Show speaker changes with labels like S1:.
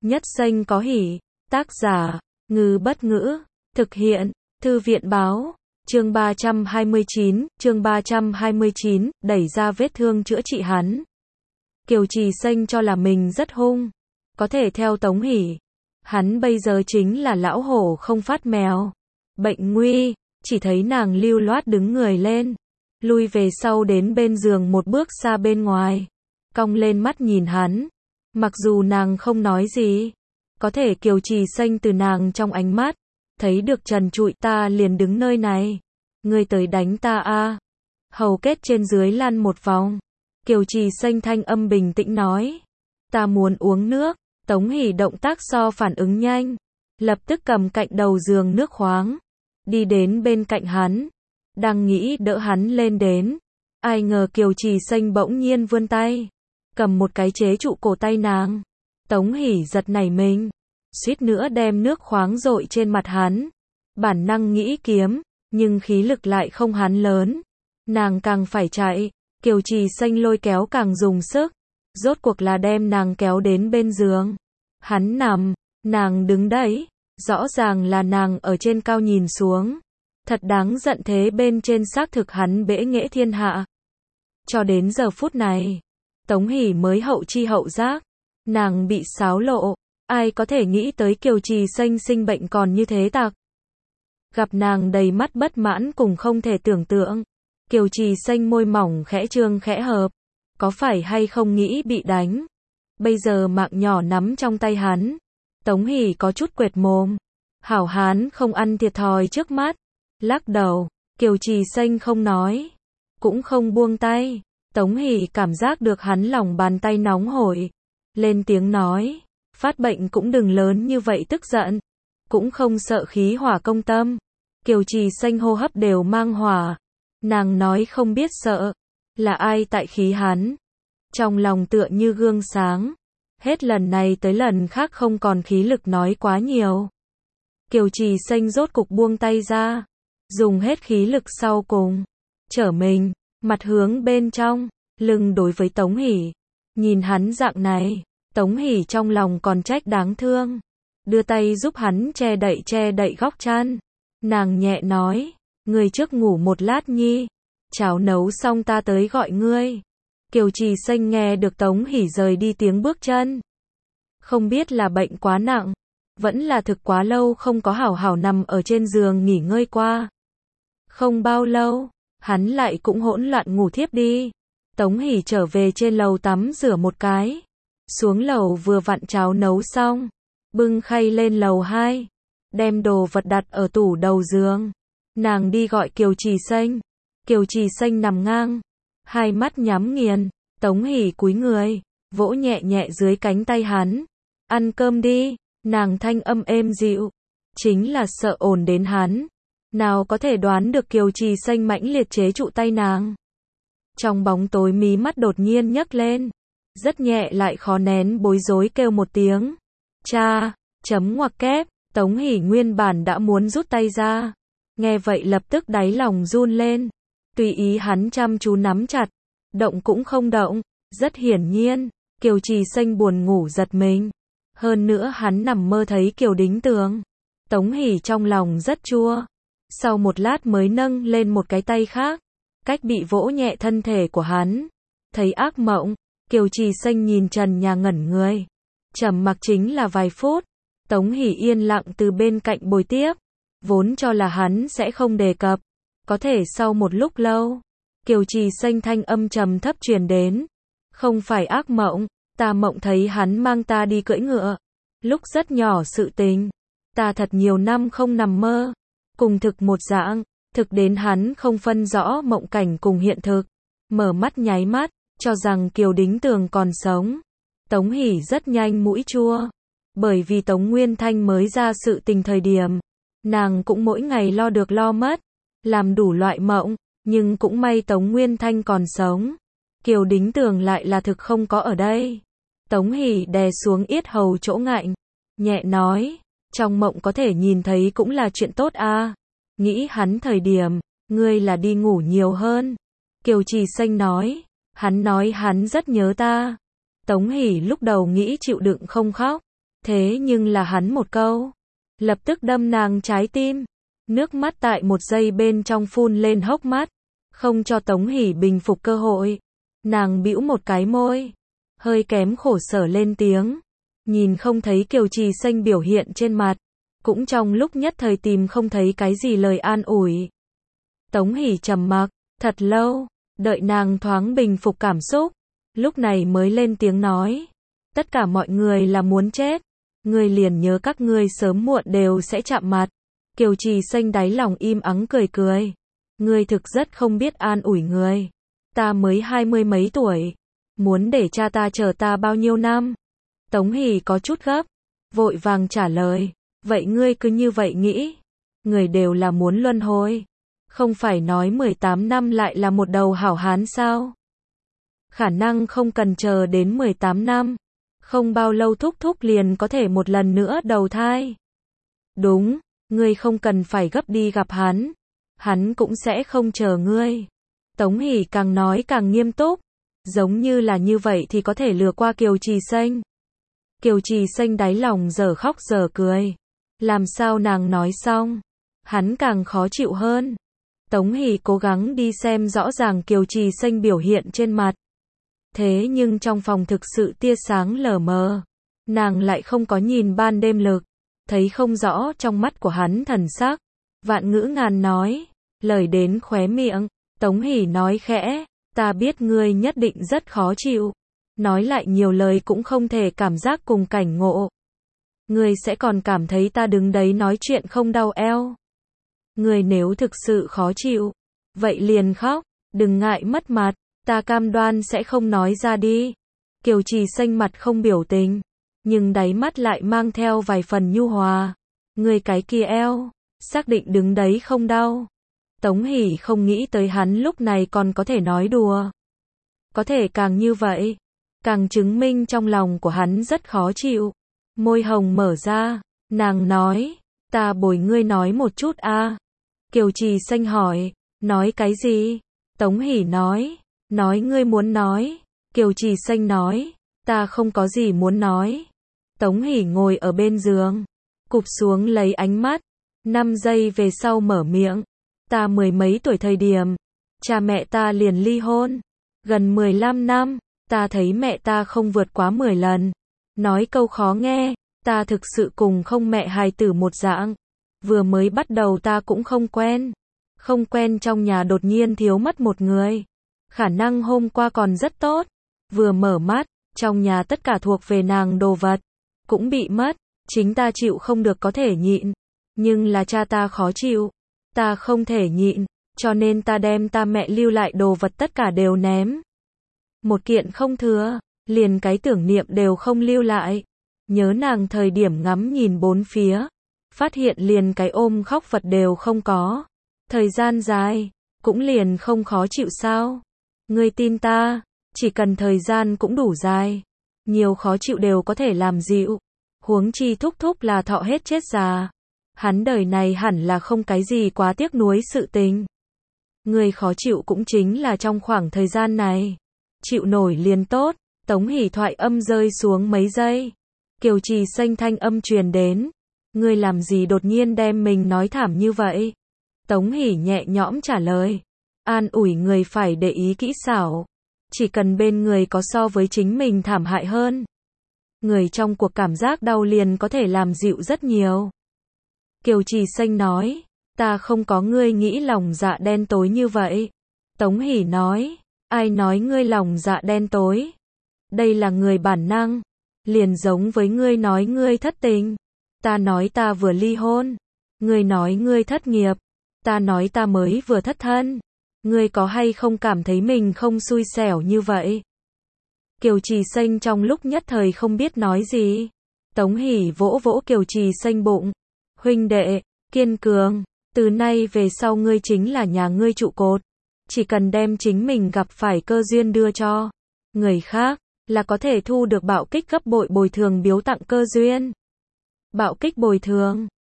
S1: Nhất xanh có hỉ. Tác giả, Ngư Bất Ngữ. Thực hiện, Thư viện báo. Chương 329, đẩy ra vết thương chữa trị hắn. Kiều Trì Xanh cho là mình rất hung. Có thể theo Tống Hỷ. Hắn bây giờ chính là lão hổ không phát mèo. Bệnh nguy, chỉ thấy nàng lưu loát đứng người lên. Lui về sau đến bên giường một bước xa bên ngoài. Cong lên mắt nhìn hắn. Mặc dù nàng không nói gì. Có thể Kiều Trì Xanh từ nàng trong ánh mắt. Thấy được trần trụi, ta liền đứng nơi này. Ngươi tới đánh ta a. Hầu kết trên dưới lăn một vòng. Kiều Trì Xanh thanh âm bình tĩnh nói. Ta muốn uống nước. Tống Hỷ động tác so phản ứng nhanh. Lập tức cầm cạnh đầu giường nước khoáng. Đi đến bên cạnh hắn. Đang nghĩ đỡ hắn lên đến. Ai ngờ Kiều Trì Xanh bỗng nhiên vươn tay. Cầm một cái chế trụ cổ tay nàng. Tống Hỷ giật nảy mình. Suýt nữa đem nước khoáng dội trên mặt hắn. Bản năng nghĩ kiếm. Nhưng khí lực lại không hắn lớn. Nàng càng phải chạy. Kiều Trì Xanh lôi kéo càng dùng sức. Rốt cuộc là đem nàng kéo đến bên giường. Hắn nằm. Nàng đứng đấy. Rõ ràng là nàng ở trên cao nhìn xuống. Thật đáng giận thế bên trên xác thực hắn bẽ nghệ thiên hạ. Cho đến giờ phút này. Tống Hỷ mới hậu chi hậu giác. Nàng bị xáo lộ. Ai có thể nghĩ tới Kiều Trì Xanh sinh bệnh còn như thế tặc. Gặp nàng đầy mắt bất mãn cùng không thể tưởng tượng. Kiều Trì Xanh môi mỏng khẽ trương khẽ hợp. Có phải hay không nghĩ bị đánh. Bây giờ mạng nhỏ nắm trong tay hắn. Tống Hỷ có chút quệt mồm. Hảo hán không ăn thiệt thòi trước mắt. Lắc đầu. Kiều Trì Xanh không nói. Cũng không buông tay. Tống Hỷ cảm giác được hắn lòng bàn tay nóng hổi. Lên tiếng nói. Phát bệnh cũng đừng lớn như vậy tức giận. Cũng không sợ khí hỏa công tâm. Kiều Trì Xanh hô hấp đều mang hỏa. Nàng nói không biết sợ. Là ai tại khí hắn. Trong lòng tựa như gương sáng. Hết lần này tới lần khác không còn khí lực nói quá nhiều. Kiều Trì Xanh rốt cục buông tay ra. Dùng hết khí lực sau cùng. Trở mình. Mặt hướng bên trong. Lưng đối với Tống Hỷ. Nhìn hắn dạng này. Tống Hỷ trong lòng còn trách đáng thương. Đưa tay giúp hắn che đậy góc chăn. Nàng nhẹ nói. Ngươi trước ngủ một lát nhi. Cháo nấu xong ta tới gọi ngươi. Kiều Trì Xanh nghe được Tống Hỷ rời đi tiếng bước chân. Không biết là bệnh quá nặng. Vẫn là thực quá lâu không có hảo hảo nằm ở trên giường nghỉ ngơi qua. Không bao lâu. Hắn lại cũng hỗn loạn ngủ thiếp đi. Tống Hỷ trở về trên lầu tắm rửa một cái. Xuống lầu vừa vặn cháo nấu xong. Bưng khay lên lầu 2. Đem đồ vật đặt ở tủ đầu giường. Nàng đi gọi Kiều Trì Xanh. Kiều Trì Xanh nằm ngang. Hai mắt nhắm nghiền. Tống Hỷ cúi người. Vỗ nhẹ nhẹ dưới cánh tay hắn. Ăn cơm đi. Nàng thanh âm êm dịu. Chính là sợ ồn đến hắn. Nào có thể đoán được Kiều Trì Xanh mãnh liệt chế trụ tay nàng. Trong bóng tối mí mắt đột nhiên nhấc lên. Rất nhẹ lại khó nén bối rối kêu một tiếng. Cha, chấm ngoặc kép. Tống Hỷ nguyên bản đã muốn rút tay ra. Nghe vậy lập tức đáy lòng run lên. Tùy ý hắn chăm chú nắm chặt. Động cũng không động. Rất hiển nhiên. Kiều Trì Xanh buồn ngủ giật mình. Hơn nữa hắn nằm mơ thấy Kiều Đính Tường. Tống Hỷ trong lòng rất chua. Sau một lát mới nâng lên một cái tay khác. Cách bị vỗ nhẹ thân thể của hắn. Thấy ác mộng. Kiều Trì Xanh nhìn trần nhà ngẩn người. Trầm mặc chính là vài phút. Tống Hỷ yên lặng từ bên cạnh bồi tiếp. Vốn cho là hắn sẽ không đề cập. Có thể sau một lúc lâu. Kiều Trì Xanh thanh âm trầm thấp truyền đến. Không phải ác mộng. Ta mộng thấy hắn mang ta đi cưỡi ngựa. Lúc rất nhỏ sự tình. Ta thật nhiều năm không nằm mơ. Cùng thực một dạng. Thực đến hắn không phân rõ mộng cảnh cùng hiện thực. Mở mắt nháy mắt. Cho rằng Kiều Đính Tường còn sống. Tống Hỷ rất nhanh mũi chua. Bởi vì Tống Nguyên Thanh mới ra sự tình thời điểm. Nàng cũng mỗi ngày lo được lo mất. Làm đủ loại mộng. Nhưng cũng may Tống Nguyên Thanh còn sống. Kiều Đính Tường lại là thực không có ở đây. Tống Hỷ đè xuống yết hầu chỗ ngạnh. Nhẹ nói. Trong mộng có thể nhìn thấy cũng là chuyện tốt a. Nghĩ hắn thời điểm. Ngươi là đi ngủ nhiều hơn. Kiều Trì Xanh nói. Hắn nói hắn rất nhớ ta. Tống Hỷ lúc đầu nghĩ chịu đựng không khóc. Thế nhưng là hắn một câu, lập tức đâm nàng trái tim. Nước mắt tại một giây bên trong phun lên hốc mắt, không cho Tống Hỷ bình phục cơ hội. Nàng bĩu một cái môi, hơi kém khổ sở lên tiếng. Nhìn không thấy Kiều Trì Xanh biểu hiện trên mặt, cũng trong lúc nhất thời tìm không thấy cái gì lời an ủi. Tống Hỷ trầm mặc, thật lâu, đợi nàng thoáng bình phục cảm xúc, lúc này mới lên tiếng nói. Tất cả mọi người là muốn chết, ngươi liền nhớ các ngươi sớm muộn đều sẽ chạm mặt. Kiều Trì Xanh đáy lòng im ắng cười cười. Ngươi thực rất không biết an ủi người. Ta mới 20 mấy tuổi, muốn để cha ta chờ ta bao nhiêu năm? Tống Hỷ có chút gấp, vội vàng trả lời. Vậy ngươi cứ như vậy nghĩ, người đều là muốn luân hồi. Không phải nói 18 năm lại là một đầu hảo hán sao? Khả năng không cần chờ đến 18 năm. Không bao lâu thúc thúc liền có thể một lần nữa đầu thai. Đúng, ngươi không cần phải gấp đi gặp hắn. Hắn cũng sẽ không chờ ngươi. Tống Hỷ càng nói càng nghiêm túc. Giống như là như vậy thì có thể lừa qua Kiều Trì Xanh. Kiều Trì Xanh đáy lòng giờ khóc giờ cười. Làm sao nàng nói xong, hắn càng khó chịu hơn. Tống Hỷ cố gắng đi xem rõ ràng Kiều Trì Xanh biểu hiện trên mặt. Thế nhưng trong phòng thực sự tia sáng lờ mờ. Nàng lại không có nhìn ban đêm lực. Thấy không rõ trong mắt của hắn thần sắc. Vạn ngữ ngàn nói. Lời đến khóe miệng. Tống Hỷ nói khẽ. Ta biết ngươi nhất định rất khó chịu. Nói lại nhiều lời cũng không thể cảm giác cùng cảnh ngộ. Ngươi sẽ còn cảm thấy ta đứng đấy nói chuyện không đau eo. Ngươi nếu thực sự khó chịu, vậy liền khóc, đừng ngại mất mặt, ta cam đoan sẽ không nói ra đi. Kiều Trì Xanh mặt không biểu tình, nhưng đáy mắt lại mang theo vài phần nhu hòa. Ngươi cái kia eo, xác định đứng đấy không đau. Tống Hỷ không nghĩ tới hắn lúc này còn có thể nói đùa. Có thể càng như vậy, càng chứng minh trong lòng của hắn rất khó chịu. Môi hồng mở ra, nàng nói, ta bồi ngươi nói một chút a. Kiều Trì Xanh hỏi, nói cái gì? Tống Hỷ nói ngươi muốn nói. Kiều Trì Xanh nói, ta không có gì muốn nói. Tống Hỷ ngồi ở bên giường, cụp xuống lấy ánh mắt, 5 giây về sau mở miệng. Ta 10 mấy tuổi thời điểm, cha mẹ ta liền ly hôn. Gần 15 năm, ta thấy mẹ ta không vượt quá 10 lần. Nói câu khó nghe, ta thực sự cùng không mẹ hài tử một dạng. Vừa mới bắt đầu ta cũng không quen. Không quen trong nhà đột nhiên thiếu mất một người. Khả năng hôm qua còn rất tốt. Vừa mở mắt, trong nhà tất cả thuộc về nàng đồ vật cũng bị mất. Chính ta chịu không được có thể nhịn. Nhưng là cha ta khó chịu. Ta không thể nhịn. Cho nên ta đem ta mẹ lưu lại đồ vật tất cả đều ném. Một kiện không thừa. Liền cái tưởng niệm đều không lưu lại. Nhớ nàng thời điểm ngắm nhìn bốn phía. Phát hiện liền cái ôm khóc vật đều không có. Thời gian dài, cũng liền không khó chịu sao. Ngươi tin ta, chỉ cần thời gian cũng đủ dài. Nhiều khó chịu đều có thể làm dịu. Huống chi thúc thúc là thọ hết chết già. Hắn đời này hẳn là không cái gì quá tiếc nuối sự tình. Ngươi khó chịu cũng chính là trong khoảng thời gian này. Chịu nổi liền tốt. Tống Hỷ thoại âm rơi xuống mấy giây. Kiều Trì Xanh thanh âm truyền đến. Ngươi làm gì đột nhiên đem mình nói thảm như vậy? Tống Hỷ nhẹ nhõm trả lời. An ủi người phải để ý kỹ xảo. Chỉ cần bên người có so với chính mình thảm hại hơn. Người trong cuộc cảm giác đau liền có thể làm dịu rất nhiều. Kiều Trì Xanh nói. Ta không có ngươi nghĩ lòng dạ đen tối như vậy. Tống Hỷ nói. Ai nói ngươi lòng dạ đen tối? Đây là người bản năng. Liền giống với ngươi nói ngươi thất tình. Ta nói ta vừa ly hôn. Ngươi nói ngươi thất nghiệp. Ta nói ta mới vừa thất thân. Ngươi có hay không cảm thấy mình không xui xẻo như vậy? Kiều Trì Xanh trong lúc nhất thời không biết nói gì. Tống Hỷ vỗ vỗ Kiều Trì Xanh bụng. Huynh đệ, kiên cường. Từ nay về sau ngươi chính là nhà ngươi trụ cột. Chỉ cần đem chính mình gặp phải cơ duyên đưa cho người khác, là có thể thu được bạo kích gấp bội bồi thường biếu tặng cơ duyên. Bạo kích bồi thường.